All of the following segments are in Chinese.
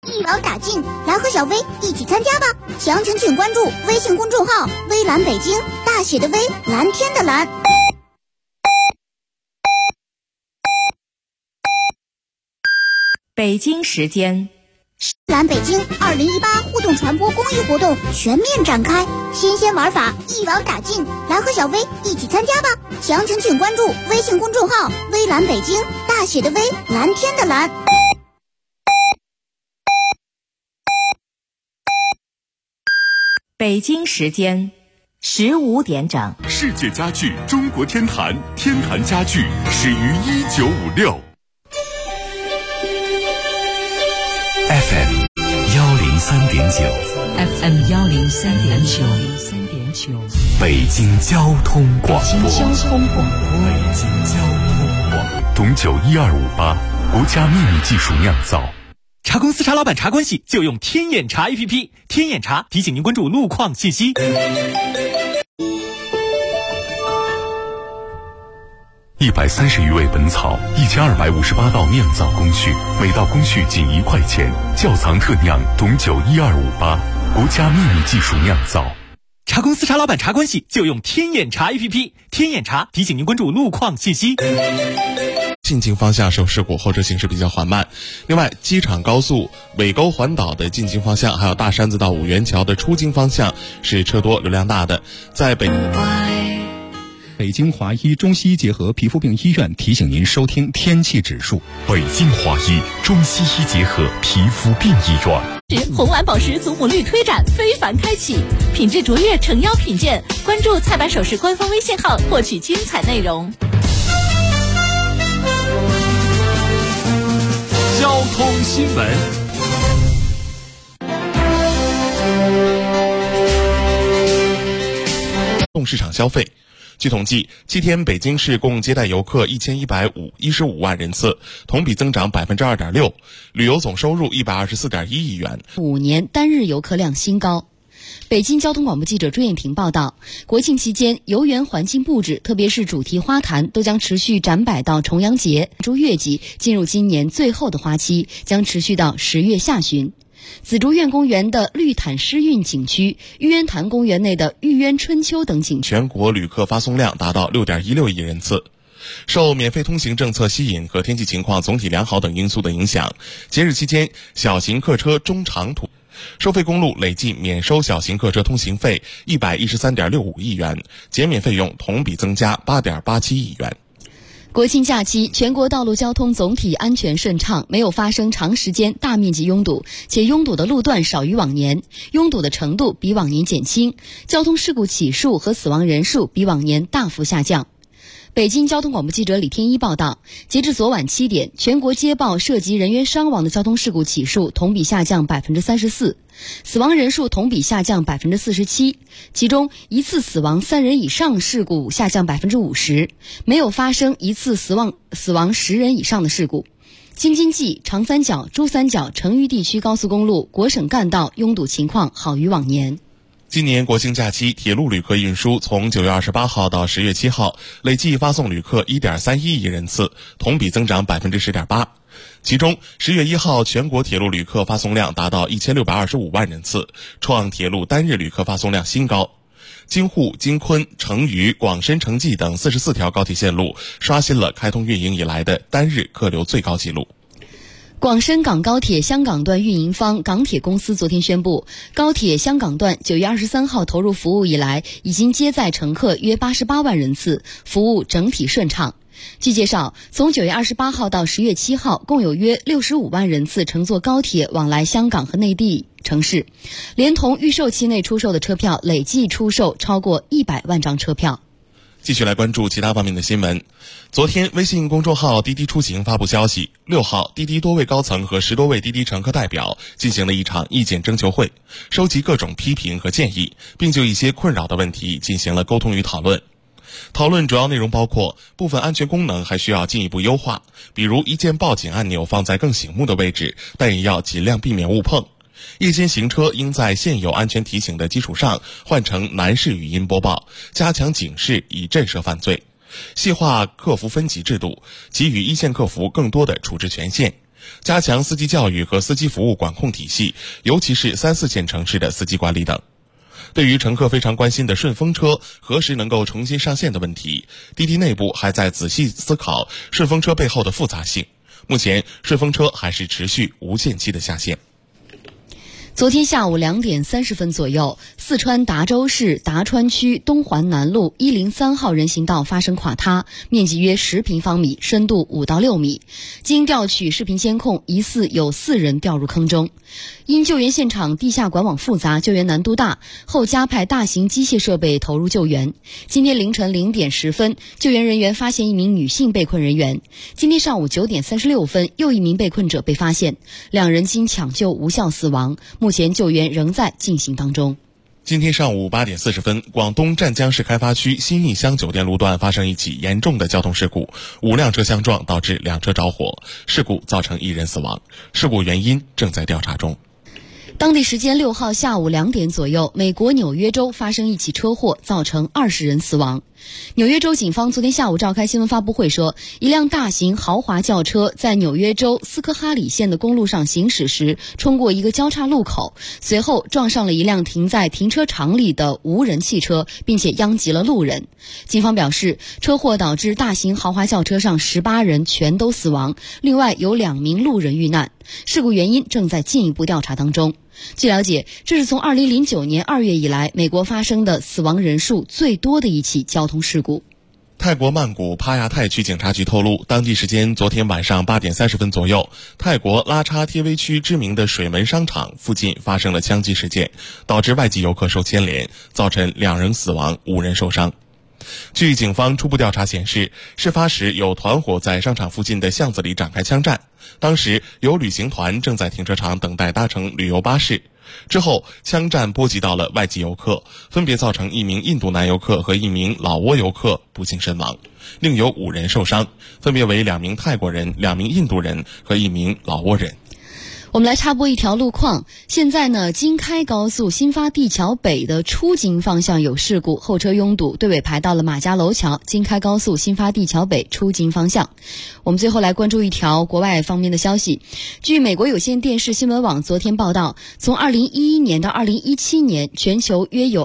一网打尽，来和小薇一起参加吧！详情请关注微信公众号“微蓝北京”，大写的微，蓝天的蓝。 北京时间。 蓝北京2018互动传播公益活动全面展开，新鲜玩法一网打尽，来和小薇一起参加吧！详情请关注微信公众号“微蓝北京”，大写的微，蓝天的蓝。 北京时间15点整。 世界家具中国天坛，天坛家具始于1956。FM 103.9，FM 103.9， 北京交通广播，董酒12588，国家秘密技术酿造。 茶公司茶老板茶关系就用天眼查 APP， 天眼查提醒您关注路况信息。 130余味本草，1258道酿造工序，每道工序仅1块钱。窖藏特酿董酒12588，国家秘密技术酿造。 茶公司茶老板茶关系就用天眼查 APP， 天眼查提醒您关注路况信息。 进京方向受事故，后车行驶比较缓慢。另外，机场高速尾沟环岛的进京方向，还有大山子到五元桥的出京方向是车多流量大的。在北京华医中西医结合皮肤病医院提醒您收听天气指数。 北京华医中西医结合皮肤病医院。 红蓝宝石祖母绿推展非凡开启，品质卓越诚邀品鉴，关注菜百首饰官方微信号获取精彩内容。 交通新闻。 市场消费，据统计，7天北京市共接待游客1115万人次，同比增长2.6%，旅游总收入124.1亿元 ，5年单日游客量新高。北京交通广播记者朱艳萍报道，国庆期间游园环境布置，特别是主题花坛都将持续展摆到重阳节、朱月季，进入今年最后的花期，将持续到10月下旬。紫竹院公园的绿毯诗韵景区、玉渊潭公园内的玉渊春秋等景区， 全国旅客发送量达到6.16亿人次。受免费通行政策吸引和天气情况总体良好等因素的影响，节日期间小型客车中长途收费公路累计免收小型客车通行费113.65亿元，减免费用同比增加8.87亿元。 国庆假期，全国道路交通总体安全顺畅，没有发生长时间大面积拥堵，且拥堵的路段少于往年，拥堵的程度比往年减轻，交通事故起数和死亡人数比往年大幅下降。北京交通广播记者李天一报道，截至昨晚7点，全国接报涉及人员伤亡的交通事故起数同比下降34%，死亡人数同比下降47%，其中一次死亡3人以上事故下降50%，没有发生一次死亡10人以上的事故。京津冀、长三角、珠三角、成渝地区高速公路、国省干道拥堵情况好于往年。 今年国庆假期，铁路旅客运输从9月28号到10月7号，累计发送旅客1.31亿人次，同比增长10.8%。其中10月1号全国铁路旅客发送量达到1625万人次，创铁路单日旅客发送量新高。京沪、京昆、成渝、广深、成纪等44条高铁线路刷新了开通运营以来的单日客流最高纪录。 广深港高铁香港段运营方港铁公司昨天宣布，高铁香港段9月23号投入服务以来，已经接载乘客约88万人次，服务整体顺畅。据介绍，从9月28号到10月7号，共有约65万人次乘坐高铁往来香港和内地城市，连同预售期内出售的车票，累计出售超过100万张车票。 继续来关注其他方面的新闻。昨天，微信公众号滴滴出行发布消息，6号，滴滴多位高层和10多位滴滴乘客代表进行了一场意见征求会，收集各种批评和建议，并就一些困扰的问题进行了沟通与讨论。讨论主要内容包括部分安全功能还需要进一步优化，比如一键报警按钮放在更醒目的位置，但也要尽量避免误碰。夜间行车应在现有安全提醒的基础上换成男士语音播报，加强警示以震慑犯罪。细化客服分级制度，给予一线客服更多的处置权限， 加强司机教育和司机服务管控体系，尤其是3、4线城市的司机管理等。对于乘客非常关心的顺风车何时能够重新上线的问题，滴滴内部还在仔细思考顺风车背后的复杂性。目前，顺风车还是持续无限期的下线。 昨天下午2点30分左右，四川达州市达川区东环南路103号人行道发生垮塌，面积约10平方米，深度5到6米。经调取视频监控，疑似有4人掉入坑中。因救援现场地下管网复杂，救援难度大，后加派大型机械设备投入救援。今天凌晨0点10分，救援人员发现一名女性被困人员。今天上午9点36分，又一名被困者被发现，2人经抢救无效死亡。目前救援仍在进行当中。 今天上午8点40分，广东湛江市开发区新义乡酒店路段发生一起严重的交通事故，5辆车相撞导致2车着火，事故造成1人死亡，事故原因正在调查中。 当地时间6号下午2点左右，美国纽约州发生一起车祸，造成20人死亡。纽约州警方昨天下午召开新闻发布会说，一辆大型豪华轿车在纽约州斯科哈里县的公路上行驶时，冲过一个交叉路口，随后撞上了一辆停在停车场里的无人汽车，并且殃及了路人。警方表示，车祸导致大型豪华轿车上18人全都死亡，另外有2名路人遇难。事故原因正在进一步调查当中。据了解，这是从2009年2月以来美国发生的死亡人数最多的一起交通事故。 泰国曼谷帕亚泰区警察局透露，当地时间昨天晚上8点30分左右，泰国拉差贴威区知名的水门商场附近发生了枪击事件，导致外籍游客受牵连，造成2人死亡，5人受伤。据警方初步调查显示，事发时有团伙在商场附近的巷子里展开枪战，当时有旅行团正在停车场等待搭乘旅游巴士。之后枪战波及到了外籍游客，分别造成1名印度男游客和1名老挝游客不幸身亡，另有5人受伤，分别为2名泰国人、2名印度人和1名老挝人。 我们来插播一条路况，现在呢，京开高速新发地桥北的出京方向有事故，后车拥堵，队尾排到了马家楼桥，京开高速新发地桥北出京方向。我们最后来关注一条国外方面的消息。据美国有线电视新闻网昨天报道，从2011年到2017年，全球约有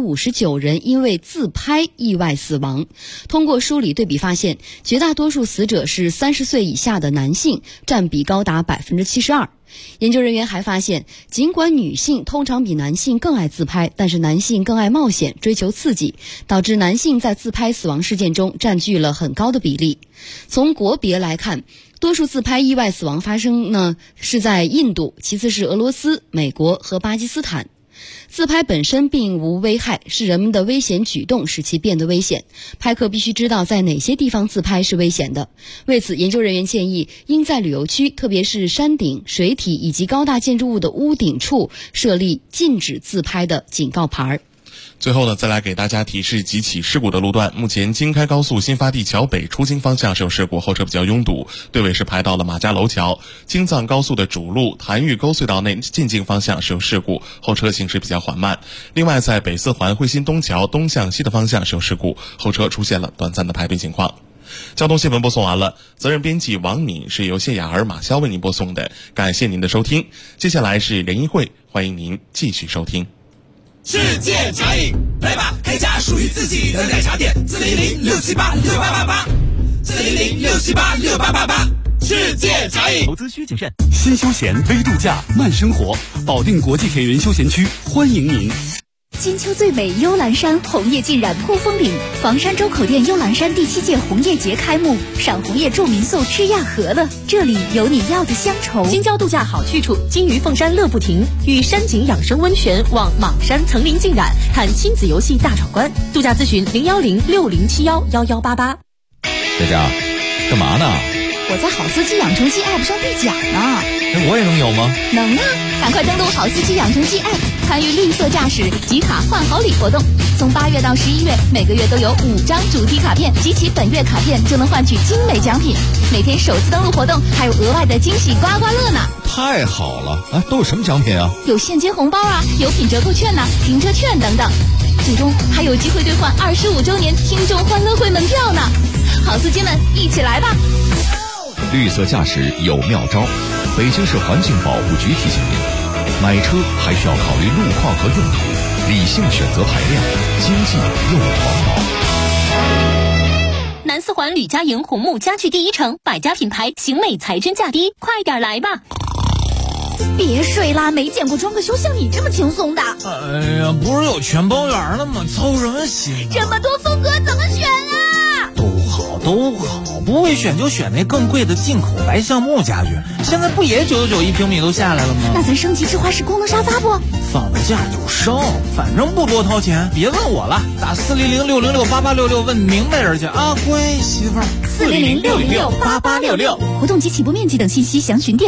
259人因为自拍意外死亡。通过梳理对比发现，绝大多数死者是30岁以下的男性，占比高达72%。研究人员还发现，尽管女性通常比男性更爱自拍，但是男性更爱冒险，追求刺激，导致男性在自拍死亡事件中占据了很高的比例。从国别来看，多数自拍意外死亡发生呢是在印度，其次是俄罗斯、美国和巴基斯坦。自拍本身并无危害，是人们的危险举动使其变得危险。拍客必须知道在哪些地方自拍是危险的。为此，研究人员建议应在旅游区，特别是山顶、水体以及高大建筑物的屋顶处设立禁止自拍的警告牌。 最后呢，再来给大家提示几起事故的路段。目前京开高速新发地桥北出京方向是有事故，后车比较拥堵，队尾是排到了马家楼桥。京藏高速的主路潭峪沟隧道内进京方向是有事故，后车行驶比较缓慢。另外，在北四环汇新东桥东向西的方向是有事故，后车出现了短暂的排队情况。交通新闻播送完了，责任编辑王敏，是由谢雅儿、马潇为您播送的，感谢您的收听。接下来是联谊会，欢迎您继续收听。 世界茶饮，来吧，开家属于自己的奶茶店，410-678-6888，410-678-6888，世界茶饮。 投资需谨慎，新休闲微度假慢生活，保定国际铁云休闲区欢迎您。 金秋最美幽兰山，红叶尽染扑风岭。房山周口店幽兰山第7届红叶节开幕，赏红叶住民宿吃亚和了，这里有你要的乡愁。 新郊度假好去处，金鱼凤山乐不停，与山景养生温泉望莽山层林尽染，看亲子游戏大闯关。度假咨询010-6071-1188。 佳佳，干嘛呢？ 我在好司机养成记 App 上兑奖呢。 那我也能有吗？ 能啊！赶快登录好司机养成记 App， 参与绿色驾驶集卡换好礼活动。从8月到11月，每个月都有5张主题卡片，集齐本月卡片就能换取精美奖品。每天首次登录活动还有额外的惊喜刮刮乐呢！ 太好了啊！都有什么奖品啊？ 有现金红包啊，有品折扣券呐、停车券等等。最终还有机会兑换25周年听众欢乐会门票呢！好司机们，一起来吧！ 绿色驾驶有妙招。北京市环境保护局提醒您，买车还需要考虑路况和用途，理性选择排量，经济又环保。 南四环吕家营红木家具第一城，百家品牌，型美才真价低，快点来吧！ 别睡啦，没见过装个修像你这么轻松的。 哎呀，不是有全包圆了吗？操什么心啊？ 这么多风格怎么选啊？ 都好，不会选就选那更贵的进口白橡木家具。现在不也999一平米都下来了吗？ 那咱升级智化式功能沙发不？ 放个假就升，反正不多掏钱。别问我了，打400-606-8866问明白人去啊，乖媳妇儿。 400-606-8866，活动及起步面积等信息详询店。